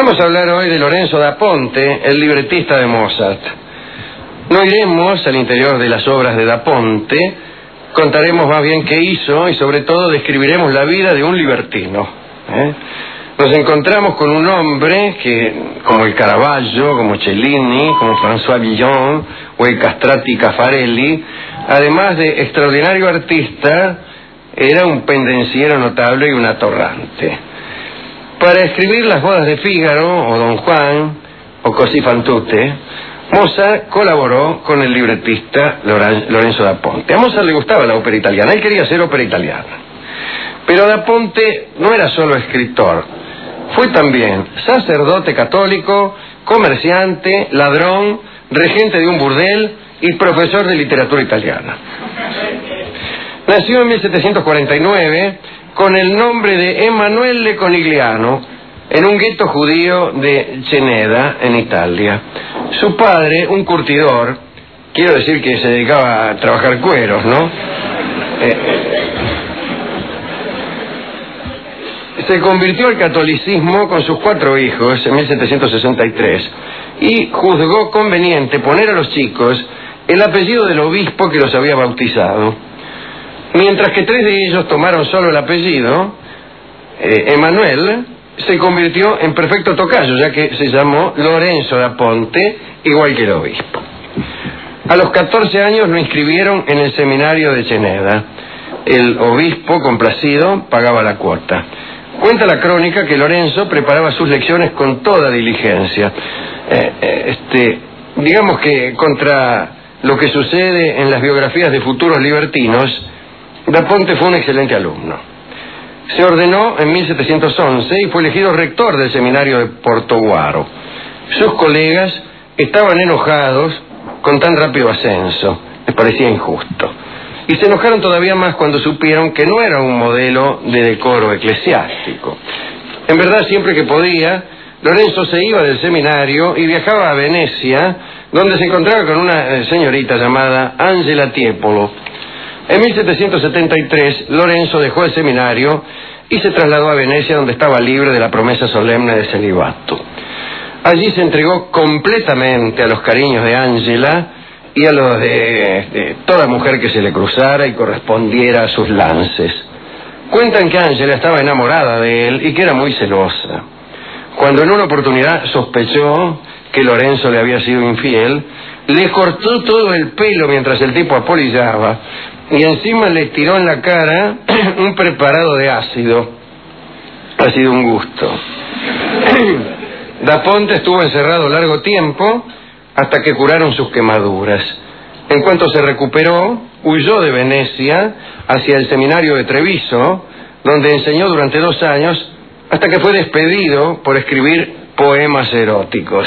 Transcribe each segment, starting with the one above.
Vamos a hablar hoy de Lorenzo da Ponte, el libretista de Mozart. No iremos al interior de las obras de da Ponte, contaremos más bien qué hizo y sobre todo describiremos la vida de un libertino. Nos encontramos con un hombre que, como el Caravaggio, como Cellini, como François Villon o el Castrati Caffarelli, además de extraordinario artista, era un pendenciero notable y un atorrante. Para escribir Las bodas de Fígaro, o Don Juan, o Così fan tutte, Mozart colaboró con el libretista Lorenzo da Ponte. A Mozart le gustaba la ópera italiana, él quería hacer ópera italiana. Pero da Ponte no era solo escritor, fue también sacerdote católico, comerciante, ladrón, regente de un burdel y profesor de literatura italiana. Nació en 1749 con el nombre de Emanuele Conigliano en un gueto judío de Ceneda, en Italia. Su padre, un curtidor, quiero decir que se dedicaba a trabajar cueros, ¿no? Se convirtió al catolicismo con sus 4 hijos en 1763 y juzgó conveniente poner a los chicos el apellido del obispo que los había bautizado. Mientras que 3 de ellos tomaron solo el apellido, Emanuel se convirtió en perfecto tocayo, ya que se llamó Lorenzo da Ponte, igual que el obispo. A los 14 años lo inscribieron en el seminario de Ceneda. El obispo, complacido, pagaba la cuota. Cuenta la crónica que Lorenzo preparaba sus lecciones con toda diligencia. Digamos que contra lo que sucede en las biografías de futuros libertinos, da Ponte fue un excelente alumno. Se ordenó en 1711 y fue elegido rector del seminario de Portoguaro. Sus colegas estaban enojados con tan rápido ascenso, les parecía injusto. Y se enojaron todavía más cuando supieron que no era un modelo de decoro eclesiástico. En verdad, siempre que podía, Lorenzo se iba del seminario y viajaba a Venecia, donde se encontraba con una señorita llamada Angela Tiepolo. En 1773, Lorenzo dejó el seminario y se trasladó a Venecia, donde estaba libre de la promesa solemne de celibato. Allí se entregó completamente a los cariños de Ángela y a los de toda mujer que se le cruzara y correspondiera a sus lances. Cuentan que Ángela estaba enamorada de él y que era muy celosa. Cuando en una oportunidad sospechó que Lorenzo le había sido infiel, le cortó todo el pelo mientras el tipo apolillaba y encima le tiró en la cara un preparado de ácido. Ha sido un gusto. Da Ponte estuvo encerrado largo tiempo hasta que curaron sus quemaduras. En cuanto se recuperó, huyó de Venecia hacia el seminario de Treviso, donde enseñó durante 2 años hasta que fue despedido por escribir poemas eróticos.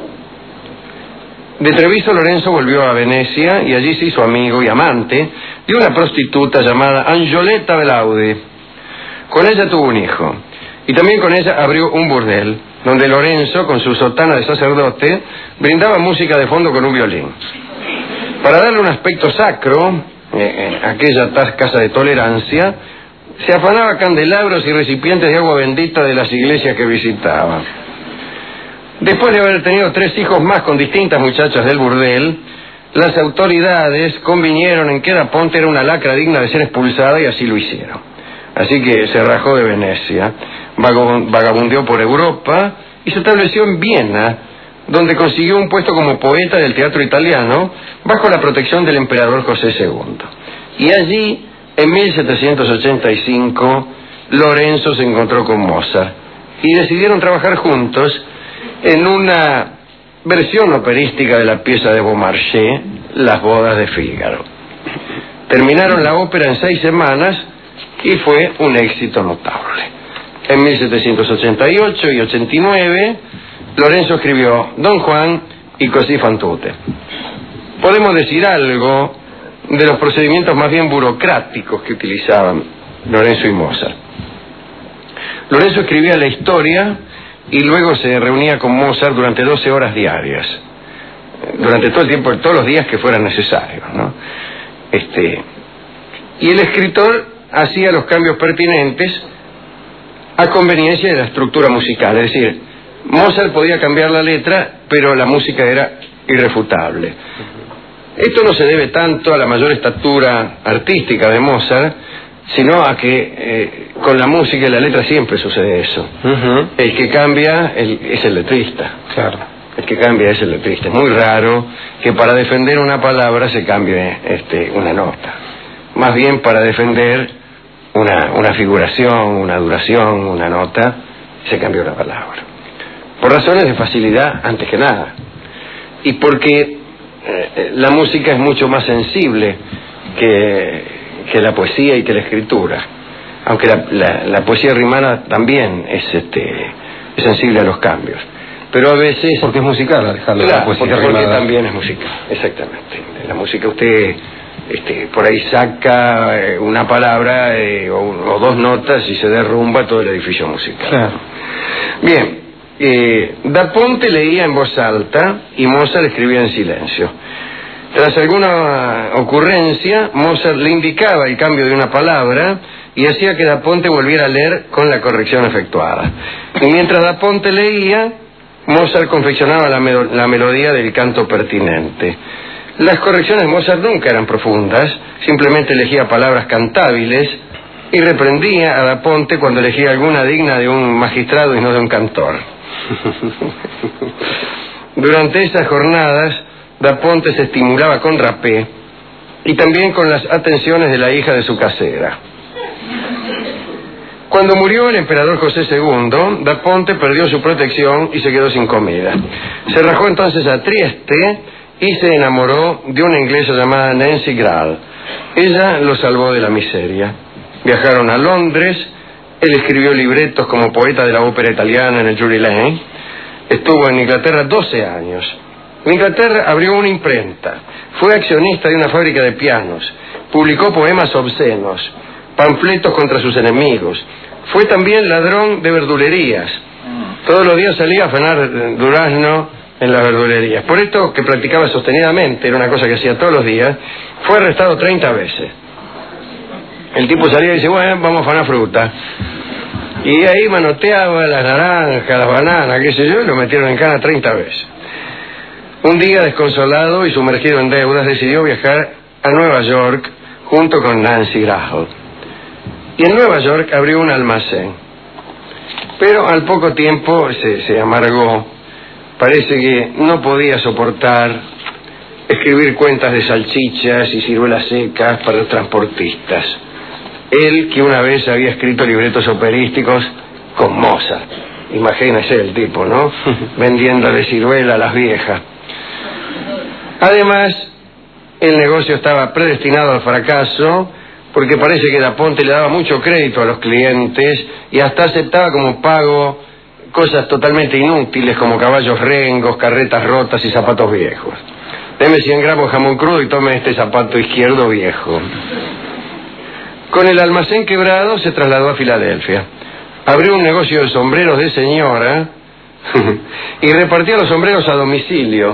De Treviso, Lorenzo volvió a Venecia y allí se hizo amigo y amante de una prostituta llamada Angioletta Belaudi. Con ella tuvo un hijo y también con ella abrió un burdel, donde Lorenzo, con su sotana de sacerdote, brindaba música de fondo con un violín. Para darle un aspecto sacro, aquella casa de tolerancia, se afanaba candelabros y recipientes de agua bendita de las iglesias que visitaba. Después de haber tenido 3 hijos más con distintas muchachas del burdel, las autoridades convinieron en que da Ponte era una lacra digna de ser expulsada y así lo hicieron. Así que se rajó de Venecia, vagabundeó por Europa y se estableció en Viena, donde consiguió un puesto como poeta del teatro italiano bajo la protección del emperador José II. Y allí, en 1785, Lorenzo se encontró con Mozart y decidieron trabajar juntos en una versión operística de la pieza de Beaumarchais, Las bodas de Fígaro. Terminaron la ópera en 6 semanas y fue un éxito notable. En 1788 y 89, Lorenzo escribió Don Juan y Così fan tutte. Podemos decir algo de los procedimientos más bien burocráticos que utilizaban Lorenzo y Mozart. Lorenzo escribía la historia y luego se reunía con Mozart durante 12 horas diarias, durante todo el tiempo, todos los días que fueran necesarios, ¿no? Y el escritor hacía los cambios pertinentes a conveniencia de la estructura musical, es decir, Mozart podía cambiar la letra, pero la música era irrefutable. Esto no se debe tanto a la mayor estatura artística de Mozart, sino a que con la música y la letra siempre sucede eso. El que cambia es el letrista. Claro. El que cambia es el letrista. Es muy raro que para defender una palabra se cambie una nota. Más bien para defender una figuración, una duración, una nota, se cambia una palabra. Por razones de facilidad, antes que nada. Y porque la música es mucho más sensible que la poesía y que la escritura. Aunque la poesía rimana también es sensible a los cambios. Pero a veces... Porque es musical, Alejandro. Claro, la poesía porque rimada también es musical, exactamente. En la música usted por ahí saca una palabra o dos notas y se derrumba todo el edificio musical. Claro. Bien. Da Ponte leía en voz alta y Mozart escribía en silencio. Tras alguna ocurrencia, Mozart le indicaba el cambio de una palabra y hacía que Da Ponte volviera a leer con la corrección efectuada. Y mientras Da Ponte leía, Mozart confeccionaba la melodía del canto pertinente. Las correcciones de Mozart nunca eran profundas, simplemente elegía palabras cantables y reprendía a Da Ponte cuando elegía alguna digna de un magistrado y no de un cantor. Durante esas jornadas, Da Ponte se estimulaba con rapé y también con las atenciones de la hija de su casera. Cuando murió el emperador José II, Da Ponte perdió su protección y se quedó sin comida. Se rajó entonces a Trieste y se enamoró de una inglesa llamada Nancy Grall. Ella lo salvó de la miseria. Viajaron a Londres. Él escribió libretos como poeta de la ópera italiana en el Drury Lane. Estuvo en Inglaterra 12 años. En Inglaterra abrió una imprenta. Fue accionista de una fábrica de pianos. Publicó poemas obscenos, panfletos contra sus enemigos. Fue también ladrón de verdulerías. Todos los días salía a afanar durazno en las verdulerías. Por esto, que practicaba sostenidamente, era una cosa que hacía todos los días, fue arrestado 30 veces. El tipo salía y dice, bueno, vamos a afanar fruta. Y ahí manoteaba las naranjas, las bananas, qué sé yo, y lo metieron en cana 30 veces. Un día, desconsolado y sumergido en deudas, decidió viajar a Nueva York junto con Nancy Graham. Y en Nueva York abrió un almacén. Pero al poco tiempo se amargó. Parece que no podía soportar escribir cuentas de salchichas y ciruelas secas para los transportistas. Él, que una vez había escrito libretos operísticos con Mozart. Imagínese el tipo, ¿no? Vendiéndole ciruela a las viejas. Además, el negocio estaba predestinado al fracaso, porque parece que Da Ponte le daba mucho crédito a los clientes y hasta aceptaba como pago cosas totalmente inútiles como caballos rengos, carretas rotas y zapatos viejos. Deme 100 gramos de jamón crudo y tome este zapato izquierdo viejo. Con el almacén quebrado se trasladó a Filadelfia. Abrió un negocio de sombreros de señora y repartía los sombreros a domicilio.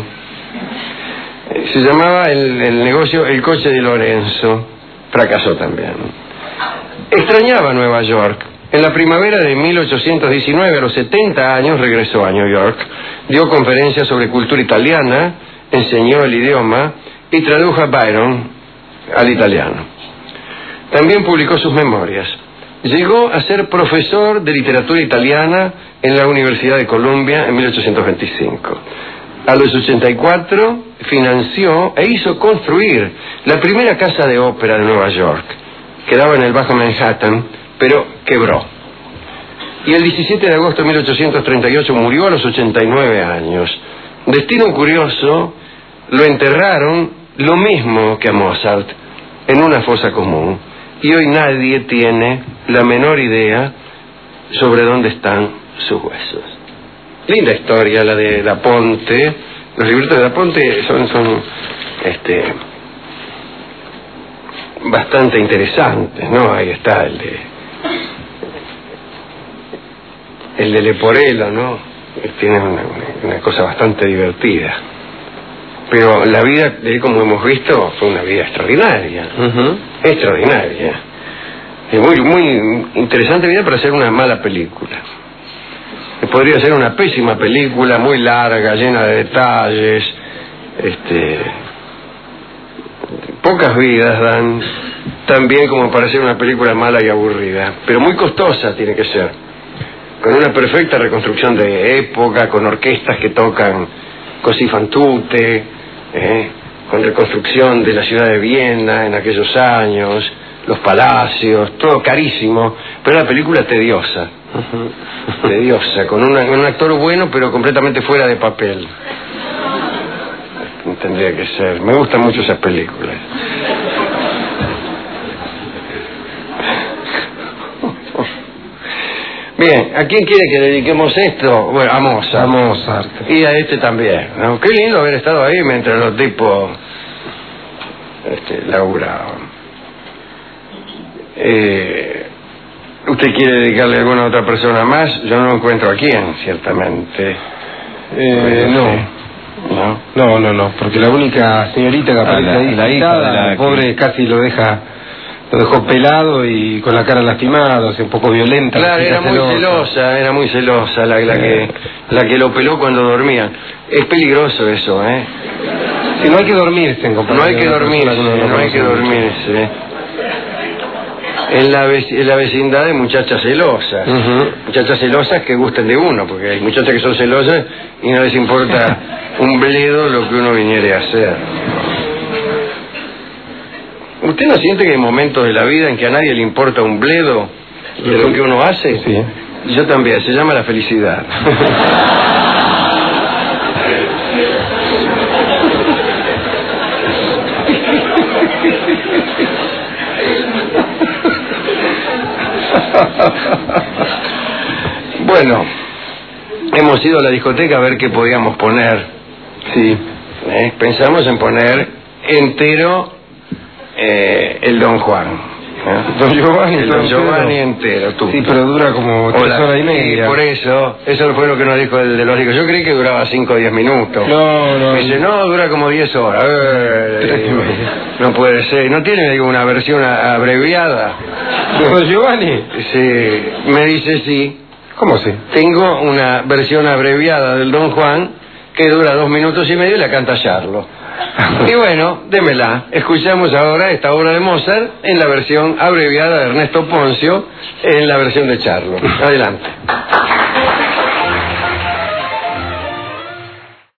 Se llamaba el negocio El Coche de Lorenzo. Fracasó también. Extrañaba Nueva York. En la primavera de 1819, a los 70 años, regresó a New York. Dio conferencias sobre cultura italiana, enseñó el idioma y tradujo a Byron al italiano. También publicó sus memorias. Llegó a ser profesor de literatura italiana en la Universidad de Columbia en 1825. A los 84 financió e hizo construir la primera casa de ópera de Nueva York. Quedaba en el Bajo Manhattan, pero quebró. Y el 17 de agosto de 1838 murió a los 89 años. Destino curioso, lo enterraron lo mismo que a Mozart, en una fosa común. Y hoy nadie tiene la menor idea sobre dónde están sus huesos. Linda historia la de Da Ponte. Los libretos de Da Ponte son bastante interesantes, ¿no? Ahí está el de Leporello, ¿no? Tiene una cosa bastante divertida. Pero la vida de él, como hemos visto, fue una vida extraordinaria. Extraordinaria. Es muy interesante vida para hacer una mala película. que podría ser una pésima película, muy larga, llena de detalles, pocas vidas dan, tan bien como para ser una película mala y aburrida, pero muy costosa tiene que ser, con una perfecta reconstrucción de época, con orquestas que tocan così fan tutte, con reconstrucción de la ciudad de Viena en aquellos años, los palacios, todo carísimo, pero una película tediosa, tediosa, con un actor bueno pero completamente fuera de papel. Tendría que ser. Me gustan mucho esas películas. Bien, ¿a quién quiere que dediquemos esto? Bueno, a Mozart. A Mozart. Y a este también, ¿no? Qué lindo haber estado ahí mientras los tipos laburaban. ¿Usted quiere dedicarle a alguna otra persona más? Yo no encuentro a quién, ciertamente. No, porque la única señorita que aparece ahí, la hija de la pobre, casi lo dejó pelado y con la cara lastimada, o sea, un poco violenta. Claro, era muy celosa la que lo peló cuando dormía. Es peligroso eso, Sí, no hay que dormirse en compañía. No hay que dormirse. En la vecindad de muchachas celosas. Muchachas celosas que gusten de uno, porque hay muchachas que son celosas y no les importa un bledo lo que uno viniere a hacer. ¿Usted no siente que hay momentos de la vida en que a nadie le importa un bledo de lo que uno hace? Sí. Yo también, se llama la felicidad. Bueno, hemos ido a la discoteca a ver qué podíamos poner. Sí. Pensamos en poner entero el Don Juan. Don Giovanni, el Don Giovanni entero. Sí, pero dura como 3 horas y media. Y por eso fue lo que nos dijo el de los discos. Yo creí que duraba 5 o 10 minutos. No. Me dice, no, dura como 10 horas. No puede ser. ¿No tiene una versión abreviada? ¿De Don Giovanni? Sí, me dice sí. ¿Cómo sí? Tengo una versión abreviada del Don Juan que dura 2 minutos y medio y la canta Charlo. Y bueno, démela. Escuchamos ahora esta obra de Mozart en la versión abreviada de Ernesto Poncio, en la versión de Charlo. Adelante.